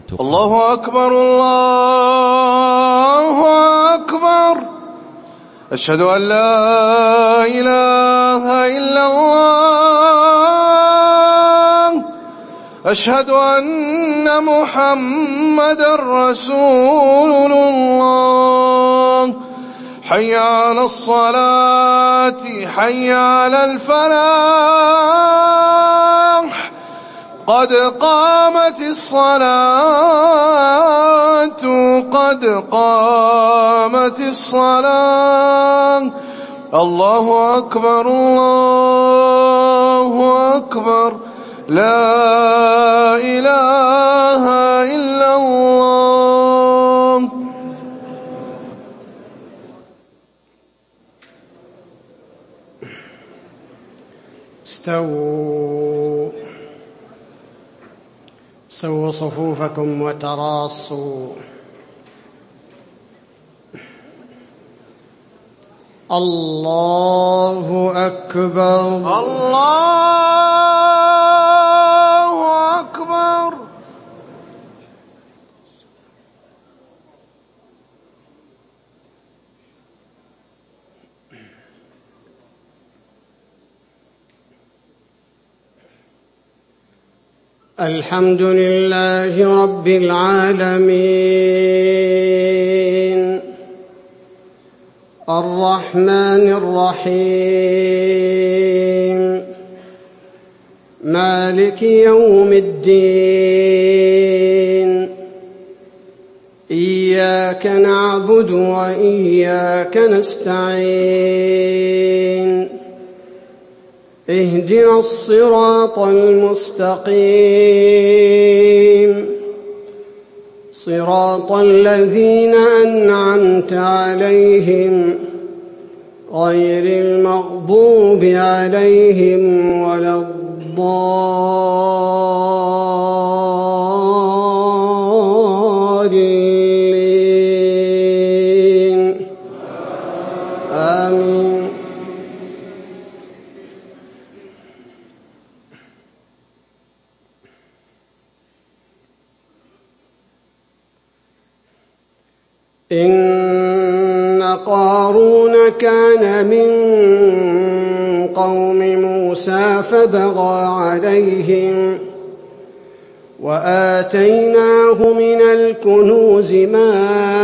الله أكبر الله أكبر. أشهد أن لا إله إلا الله. أشهد أن محمدًا رسول الله. حي على الصلاة حي على الفلاح. قد قامت الصلاة قد قامت الصلاة. الله أكبر الله أكبر. لا إله إلا الله. سووا صفوفكم وتراصوا. الله أكبر الله أكبر. الحمد لله رب العالمين الرحمن الرحيم مالك يوم الدين. إياك نعبد وإياك نستعين. اهدنا الصراط المستقيم صراط الذين أنعمت عليهم غير المغضوب عليهم ولا الضالين. آمين. إن قارون كان من قوم موسى فبغى عليهم وآتيناه من الكنوز ما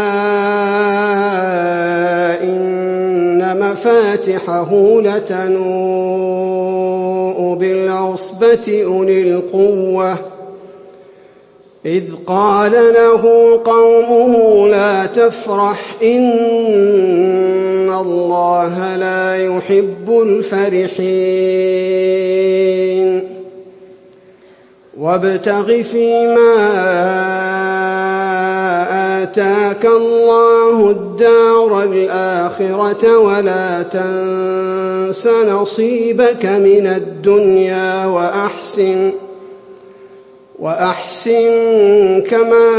إن مفاتحه لتنوء بالعصبة أولي القوة إذ قال له قومه لا تفرح إن الله لا يحب الفرحين. وابتغ فيما آتاك الله الدار الآخرة ولا تنس نصيبك من الدنيا وأحسن كما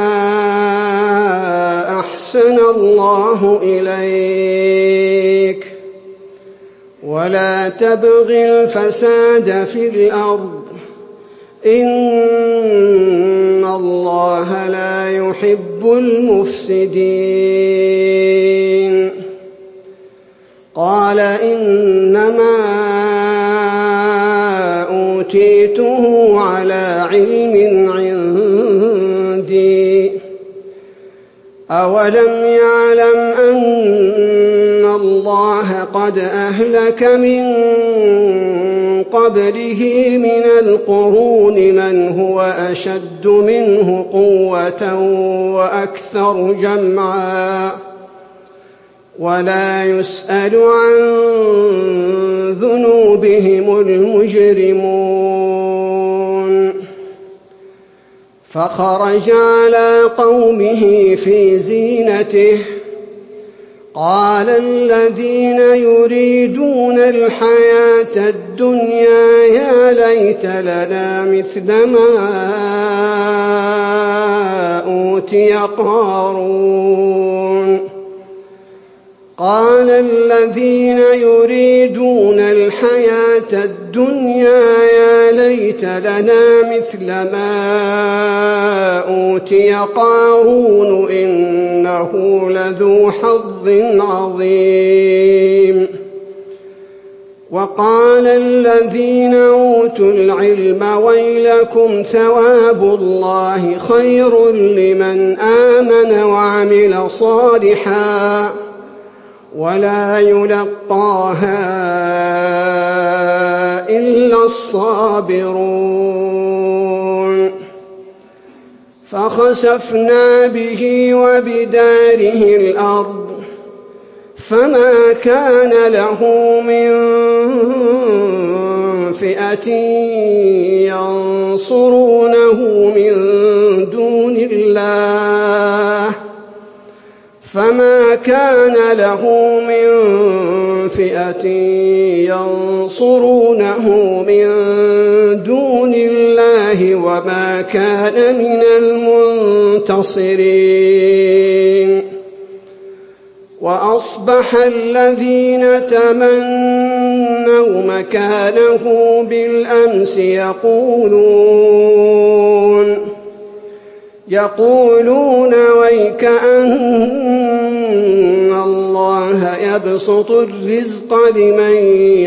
أحسن الله إليك ولا تبغ الفساد في الأرض إن الله لا يحب المفسدين. قال إنما أوتيته على علم عندي أولم يعلم أن الله قد أهلك من قبله من القرون من هو أشد منه قوة وأكثر جمعا ولا يسأل عن ذنوبهم المجرمون. فخرج على قومه في زينته قال الذين يريدون الحياة الدنيا يا ليت لنا مثل ما أوتي قارون قال الذين يريدون الحياة الدنيا يا ليت لنا مثل ما أوتي قارون إنه لذو حظ عظيم. وقال الذين أوتوا العلم ويلكم ثواب الله خير لمن آمن وعمل صالحا ولا يلقاها إلا الصابرون. فخسفنا به وبداره الأرض فما كان له من فئة ينصرونه من دون الله وما كان من المنتصرين. وأصبح الذين تمنوا مكانه بالأمس يقولون ويكأن الله يبسط الرزق لمن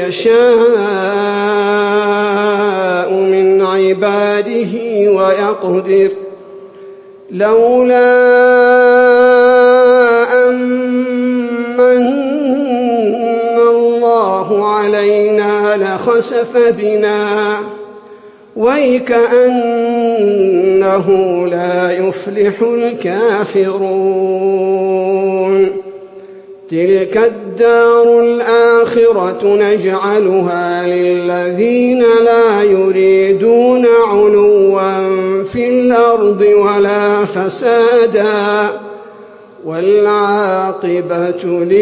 يشاء من عباده ويقدر لولا أمن الله علينا لخسف بنا ويكأنه لا يفلح الكافرون. تلك الدار الآخرة نجعلها للذين لا يريدون علوا في الأرض ولا فسادا والعاقبة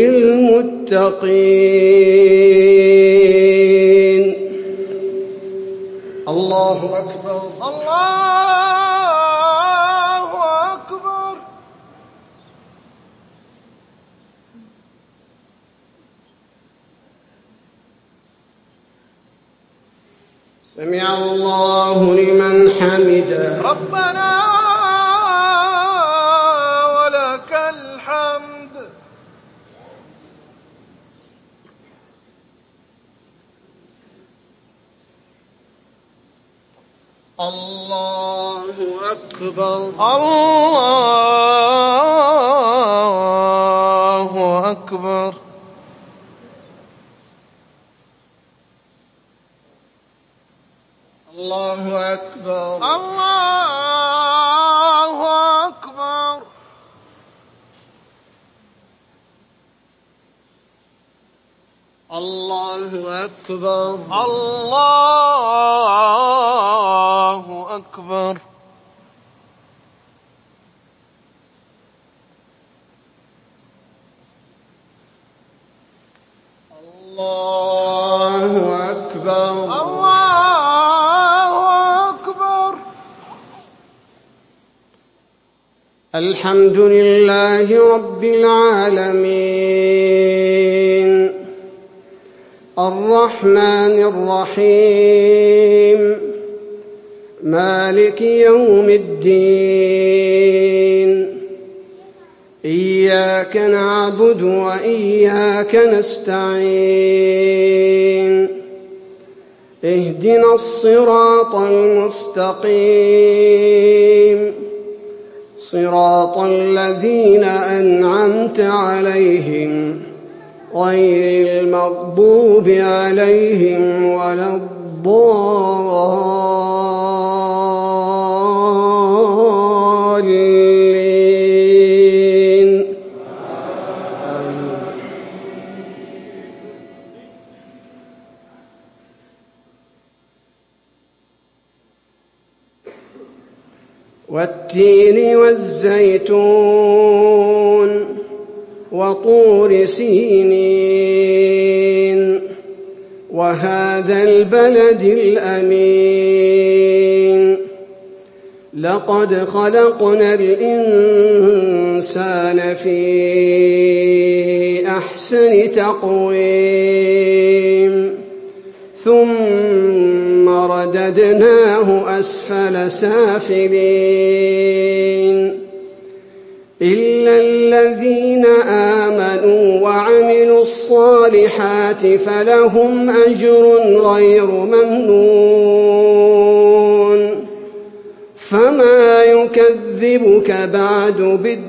للمتقين. الله أكبر الله أكبر. سمع الله لمن حمده. ربنا ولك الحمد. الله أكبر الله أكبر. الله أكبر الله أكبر. الله أكبر الله أكبر. الله أكبر الله أكبر. الحمد لله رب العالمين الرحمن الرحيم مالك يوم الدين إياك نعبد وإياك نستعين اهدنا الصراط المستقيم صراط الذين أنعمت عليهم غير المغضوب عليهم ولا الضالين. والتين والزيتون وطور سينين وهذا البلد الأمين لقد خلقنا الإنسان في أحسن تقويم ثم رددناه أسفل سافلين إلا الذين آمنوا وعملوا الصالحات فلهم أجر غير ممنون فما يكذبك بعد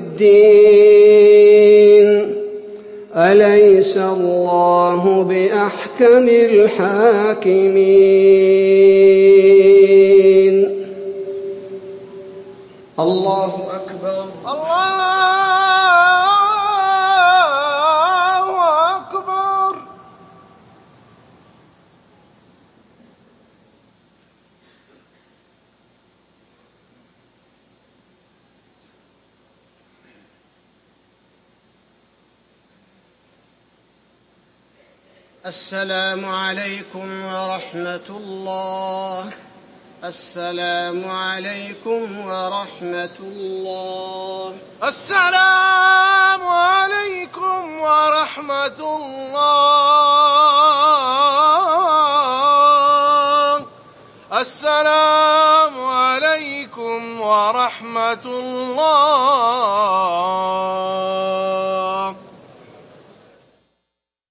بالدين أليس الله بأحكم الحاكمين الله أكبر الله أكبر. السلام عليكم ورحمة الله. السلام عليكم ورحمة الله. السلام عليكم ورحمة الله. السلام عليكم ورحمة الله.